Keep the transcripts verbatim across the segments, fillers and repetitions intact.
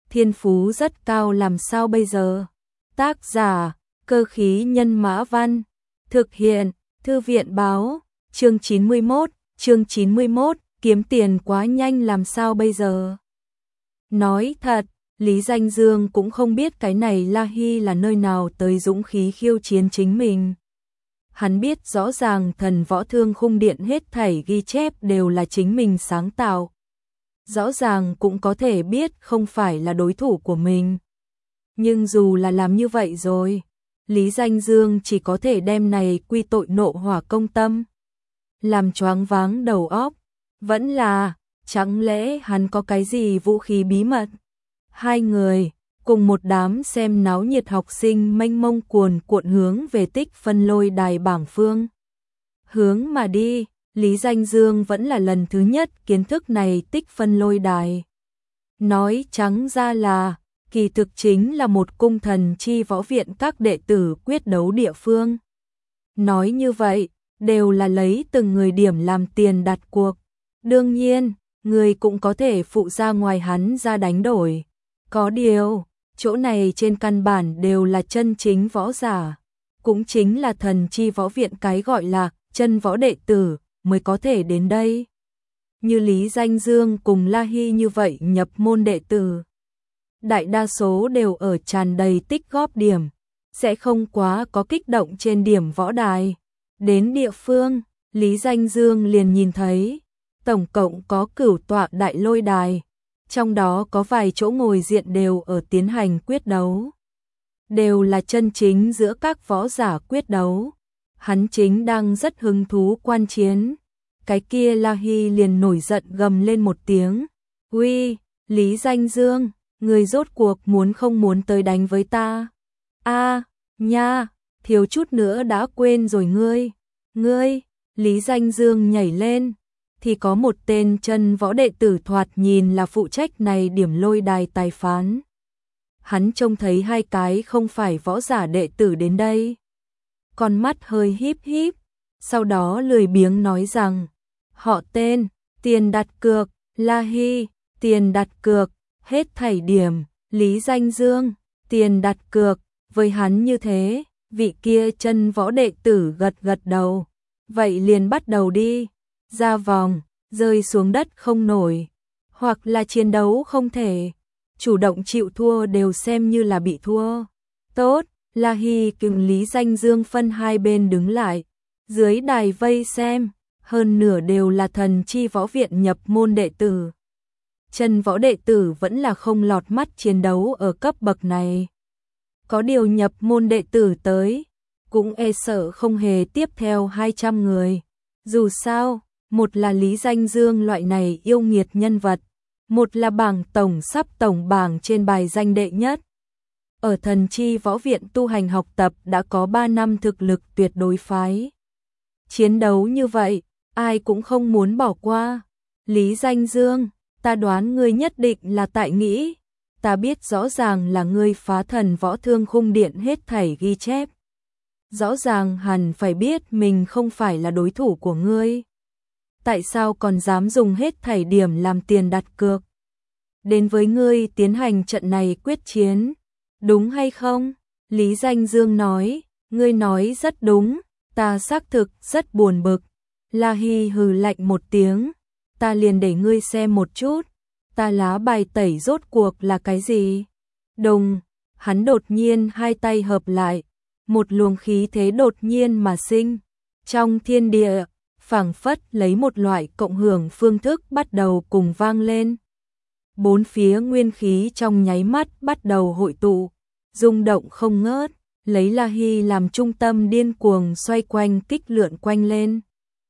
thiên phú rất cao làm sao bây giờ? Tác giả, Cơ khí nhân mã văn, thực hiện, Thư viện báo, chương chín mươi mốt, chương chín mươi mốt, kiếm tiền quá nhanh làm sao bây giờ? Nói thật, Lý Danh Dương cũng không biết cái này La Hy là nơi nào tới dũng khí khiêu chiến chính mình. Hắn biết rõ ràng Thần Võ Thương Khung Điện hết thảy ghi chép đều là chính mình sáng tạo. Rõ ràng cũng có thể biết không phải là đối thủ của mình. Nhưng dù là làm như vậy rồi, Lý Danh Dương chỉ có thể đem này quy tội nộ hỏa công tâm. Làm choáng váng đầu óc, vẫn là, chẳng lẽ hắn có cái gì vũ khí bí mật? Hai người, cùng một đám xem náo nhiệt học sinh mênh mông cuồn cuộn hướng về Tích Phân Lôi Đài bảng phương. Hướng mà đi, Lý Danh Dương vẫn là lần thứ nhất kiến thức này Tích Phân Lôi Đài. Nói trắng ra là, kỳ thực chính là một cung thần chi võ viện các đệ tử quyết đấu địa phương. Nói như vậy, đều là lấy từng người điểm làm tiền đặt cuộc. Đương nhiên, người cũng có thể phụ ra ngoài hắn ra đánh đổi. Có điều, chỗ này trên căn bản đều là chân chính võ giả. Cũng chính là thần chi võ viện cái gọi là chân võ đệ tử mới có thể đến đây. Như Lý Danh Dương cùng La Hy như vậy nhập môn đệ tử. Đại đa số đều ở tràn đầy tích góp điểm, sẽ không quá có kích động trên điểm võ đài. Đến địa phương, Lý Danh Dương liền nhìn thấy, tổng cộng có cửu tọa đại lôi đài, trong đó có vài chỗ ngồi diện đều ở tiến hành quyết đấu. Đều là chân chính giữa các võ giả quyết đấu. Hắn chính đang rất hứng thú quan chiến. Cái kia La Hy liền nổi giận gầm lên một tiếng. Uy, Lý Danh Dương, người rốt cuộc muốn không muốn tới đánh với ta? A, nha, thiếu chút nữa đã quên rồi ngươi. Ngươi, Lý Danh Dương nhảy lên, thì có một tên chân võ đệ tử thoạt nhìn là phụ trách này điểm lôi đài tài phán. Hắn trông thấy hai cái không phải võ giả đệ tử đến đây. Con mắt hơi híp híp, sau đó lười biếng nói rằng, họ tên, tiền đặt cược, La Hy, tiền đặt cược, hết thảy điểm, Lý Danh Dương, tiền đặt cược, với hắn như thế, vị kia chân võ đệ tử gật gật đầu, vậy liền bắt đầu đi, ra vòng, rơi xuống đất không nổi, hoặc là chiến đấu không thể, chủ động chịu thua đều xem như là bị thua. Tốt, La Hy cùng Lý Danh Dương phân hai bên đứng lại, dưới đài vây xem, hơn nửa đều là thần chi võ viện nhập môn đệ tử. Chân võ đệ tử vẫn là không lọt mắt chiến đấu ở cấp bậc này. Có điều nhập môn đệ tử tới, cũng e sợ không hề tiếp theo hai trăm người. Dù sao, một là Lý Danh Dương loại này yêu nghiệt nhân vật, một là bảng tổng sắp tổng bảng trên bài danh đệ nhất. Ở thần chi võ viện tu hành học tập đã có ba năm thực lực tuyệt đối phái. Chiến đấu như vậy, ai cũng không muốn bỏ qua. Lý Danh Dương, ta đoán ngươi nhất định là tại nghĩ, ta biết rõ ràng là ngươi phá Thần Võ Thương Khung Điện hết thảy ghi chép. Rõ ràng hẳn phải biết mình không phải là đối thủ của ngươi. Tại sao còn dám dùng hết thảy điểm làm tiền đặt cược? Đến với ngươi tiến hành trận này quyết chiến, đúng hay không? Lý Danh Dương nói, ngươi nói rất đúng, ta xác thực rất buồn bực. La Hy hừ lạnh một tiếng, ta liền để ngươi xem một chút, ta lá bài tẩy rốt cuộc là cái gì? Đùng, hắn đột nhiên hai tay hợp lại, một luồng khí thế đột nhiên mà sinh. Trong thiên địa, phảng phất lấy một loại cộng hưởng phương thức bắt đầu cùng vang lên. Bốn phía nguyên khí trong nháy mắt bắt đầu hội tụ, rung động không ngớt, lấy La Hy làm trung tâm điên cuồng xoay quanh kích lượn quanh lên.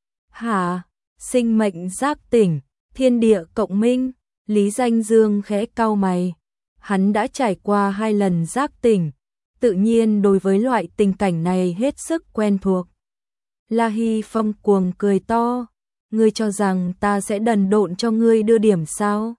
Hả, sinh mệnh giác tỉnh, thiên địa cộng minh, Lý Danh Dương khẽ cau mày. Hắn đã trải qua hai lần giác tỉnh, tự nhiên đối với loại tình cảnh này hết sức quen thuộc. La Hy phong cuồng cười to, ngươi cho rằng ta sẽ đần độn cho ngươi đưa điểm sao?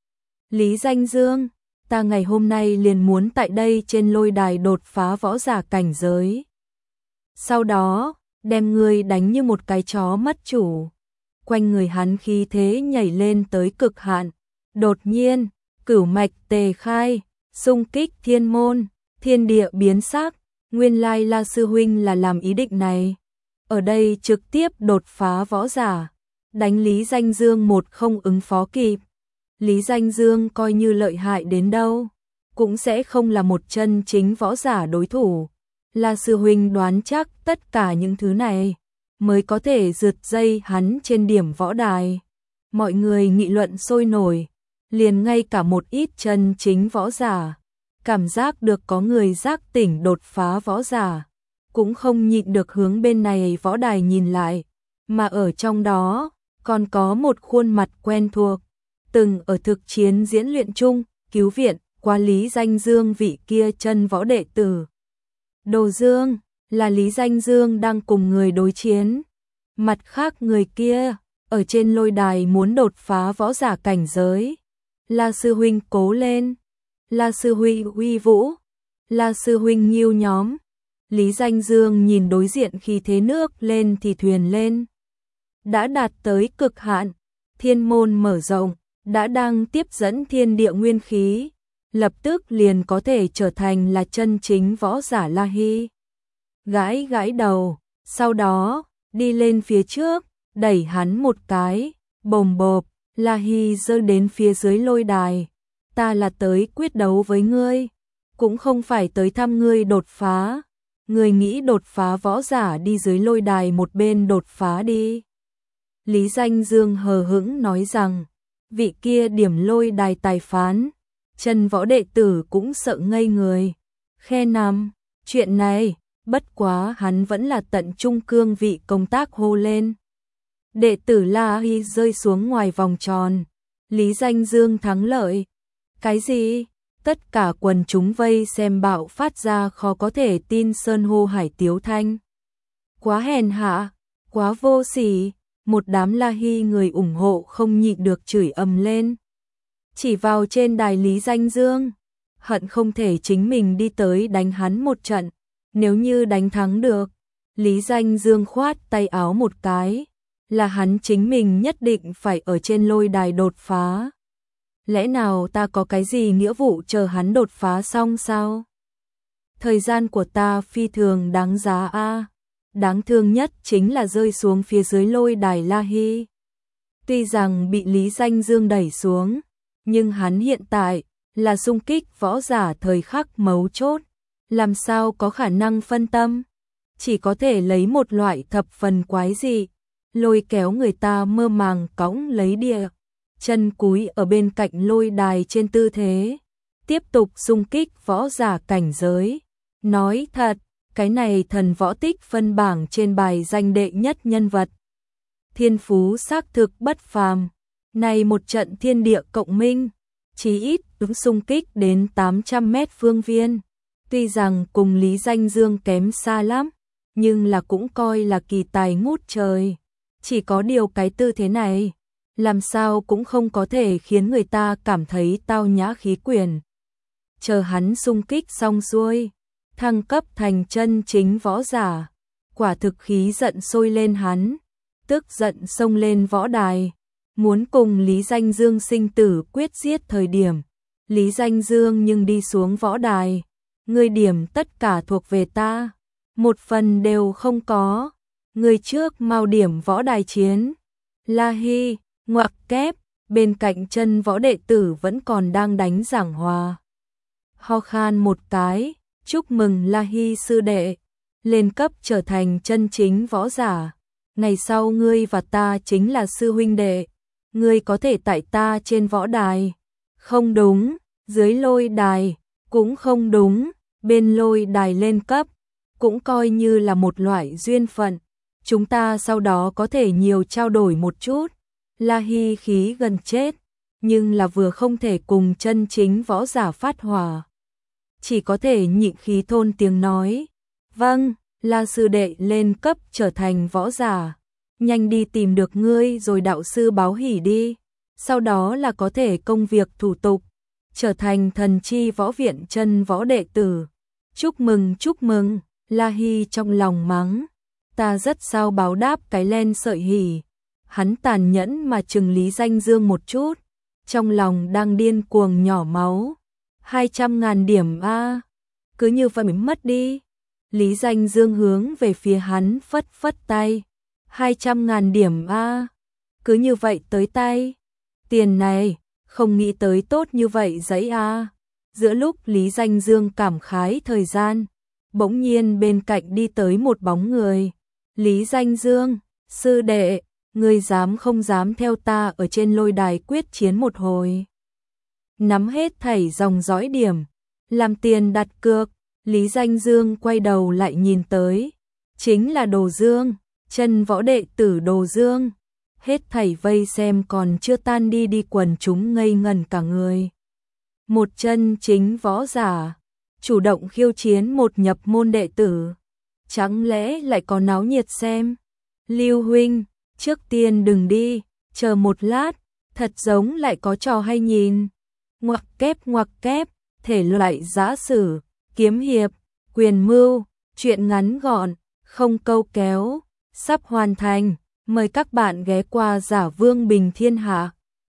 Lý Danh Dương, ta ngày hôm nay liền muốn tại đây trên lôi đài đột phá võ giả cảnh giới. Sau đó, đem ngươi đánh như một cái chó mất chủ. Quanh người hắn khí thế nhảy lên tới cực hạn. Đột nhiên, cửu mạch tề khai, xung kích thiên môn, thiên địa biến sắc, nguyên lai La sư huynh là làm ý định này. Ở đây trực tiếp đột phá võ giả, đánh Lý Danh Dương một không ứng phó kịp. Lý Danh Dương coi như lợi hại đến đâu, cũng sẽ không là một chân chính võ giả đối thủ. La sư huynh đoán chắc tất cả những thứ này mới có thể rượt dây hắn trên điểm võ đài. Mọi người nghị luận sôi nổi, liền ngay cả một ít chân chính võ giả, cảm giác được có người giác tỉnh đột phá võ giả, cũng không nhịn được hướng bên này võ đài nhìn lại, mà ở trong đó còn có một khuôn mặt quen thuộc, từng ở thực chiến diễn luyện chung, cứu viện qua Lý Danh Dương vị kia chân võ đệ tử. Đồ Dương, là Lý Danh Dương đang cùng người đối chiến. Mặt khác người kia, ở trên lôi đài muốn đột phá võ giả cảnh giới. La sư huynh cố lên. La sư huynh uy vũ. La sư huynh nhiêu nhóm. Lý Danh Dương nhìn đối diện khi thế nước lên thì thuyền lên. Đã đạt tới cực hạn, thiên môn mở rộng, đã đang tiếp dẫn thiên địa nguyên khí, lập tức liền có thể trở thành là chân chính võ giả La Hy. Gãi gãi đầu, sau đó, đi lên phía trước, đẩy hắn một cái, bồm bộp, La Hy rơi đến phía dưới lôi đài. Ta là tới quyết đấu với ngươi, cũng không phải tới thăm ngươi đột phá. Ngươi nghĩ đột phá võ giả đi dưới lôi đài một bên đột phá đi. Lý Danh Dương hờ hững nói rằng, vị kia điểm lôi đài tài phán, chân võ đệ tử cũng sợ ngây người. Khe nằm, chuyện này, bất quá hắn vẫn là tận trung cương vị công tác hô lên. Đệ tử La Hy rơi xuống ngoài vòng tròn, Lý Danh Dương thắng lợi. Cái gì? Tất cả quần chúng vây xem bạo phát ra khó có thể tin sơn hô hải tiếu thanh. Quá hèn hạ, quá vô sỉ, một đám La Hy người ủng hộ không nhịn được chửi ầm lên. Chỉ vào trên đài Lý Danh Dương, hận không thể chính mình đi tới đánh hắn một trận, nếu như đánh thắng được. Lý Danh Dương khoát tay áo một cái, là hắn chính mình nhất định phải ở trên lôi đài đột phá. Lẽ nào ta có cái gì nghĩa vụ chờ hắn đột phá xong sao? Thời gian của ta phi thường đáng giá a. Đáng thương nhất chính là rơi xuống phía dưới lôi đài La Hy. Tuy rằng bị Lý Danh Dương đẩy xuống, nhưng hắn hiện tại là xung kích võ giả thời khắc mấu chốt, làm sao có khả năng phân tâm, chỉ có thể lấy một loại thập phần quái dị, lôi kéo người ta mơ màng cõng lấy địa, chân cúi ở bên cạnh lôi đài trên tư thế, tiếp tục xung kích võ giả cảnh giới. Nói thật, cái này thần võ tích phân bảng trên bài danh đệ nhất nhân vật. Thiên phú xác thực bất phàm, này một trận thiên địa cộng minh, chí ít đúng xung kích đến tám trăm mét phương viên. Tuy rằng cùng Lý Danh Dương kém xa lắm, nhưng là cũng coi là kỳ tài ngút trời. Chỉ có điều cái tư thế này, làm sao cũng không có thể khiến người ta cảm thấy tao nhã khí quyền. Chờ hắn xung kích xong xuôi, thăng cấp thành chân chính võ giả, quả thực khí giận sôi lên hắn, tức giận xông lên võ đài, muốn cùng Lý Danh Dương sinh tử quyết giết thời điểm. Lý Danh Dương nhưng đi xuống võ đài, ngươi điểm tất cả thuộc về ta, một phần đều không có, ngươi trước mau điểm võ đài chiến. La Hy, ngoặc kép, bên cạnh chân võ đệ tử vẫn còn đang đánh giảng hòa. Ho khan một cái, chúc mừng La Hy sư đệ, lên cấp trở thành chân chính võ giả. Ngày sau ngươi và ta chính là sư huynh đệ, ngươi có thể tại ta trên võ đài. Không đúng, dưới lôi đài, cũng không đúng, bên lôi đài lên cấp, cũng coi như là một loại duyên phận. Chúng ta sau đó có thể nhiều trao đổi một chút. La Hy khí gần chết, nhưng là vừa không thể cùng chân chính võ giả phát hỏa. Chỉ có thể nhịn khí thôn tiếng nói. Vâng, La sư đệ lên cấp trở thành võ giả. Nhanh đi tìm được ngươi rồi đạo sư báo hỉ đi. Sau đó là có thể công việc thủ tục, trở thành thần chi võ viện chân võ đệ tử. Chúc mừng chúc mừng, La Hy trong lòng mắng. Ta rất sao báo đáp cái len sợi hỉ. Hắn tàn nhẫn mà trừng Lý Danh Dương một chút, trong lòng đang điên cuồng nhỏ máu. Hai trăm ngàn điểm a, cứ như vậy mất đi. Lý Danh Dương hướng về phía hắn phất phất tay. Hai trăm ngàn điểm a, cứ như vậy tới tay. Tiền này, không nghĩ tới tốt như vậy giấy a. Giữa lúc Lý Danh Dương cảm khái thời gian, bỗng nhiên bên cạnh đi tới một bóng người. Lý Danh Dương, sư đệ, ngươi dám không dám theo ta ở trên lôi đài quyết chiến một hồi. Nắm hết thảy dòng dõi điểm, làm tiền đặt cược. Lý Danh Dương quay đầu lại nhìn tới, chính là Đồ Dương, chân võ đệ tử Đồ Dương. Hết thảy vây xem còn chưa tan đi đi quần chúng ngây ngẩn cả người. Một chân chính võ giả, chủ động khiêu chiến một nhập môn đệ tử, chẳng lẽ lại có náo nhiệt xem. Lưu huynh, trước tiên đừng đi, chờ một lát, thật giống lại có trò hay nhìn. Ngoặc kép ngoặc kép, thể loại giã sử, kiếm hiệp, quyền mưu, truyện ngắn gọn, không câu kéo, sắp hoàn thành. Mời các bạn ghé qua Giả Vương Bình Thiên Hạ.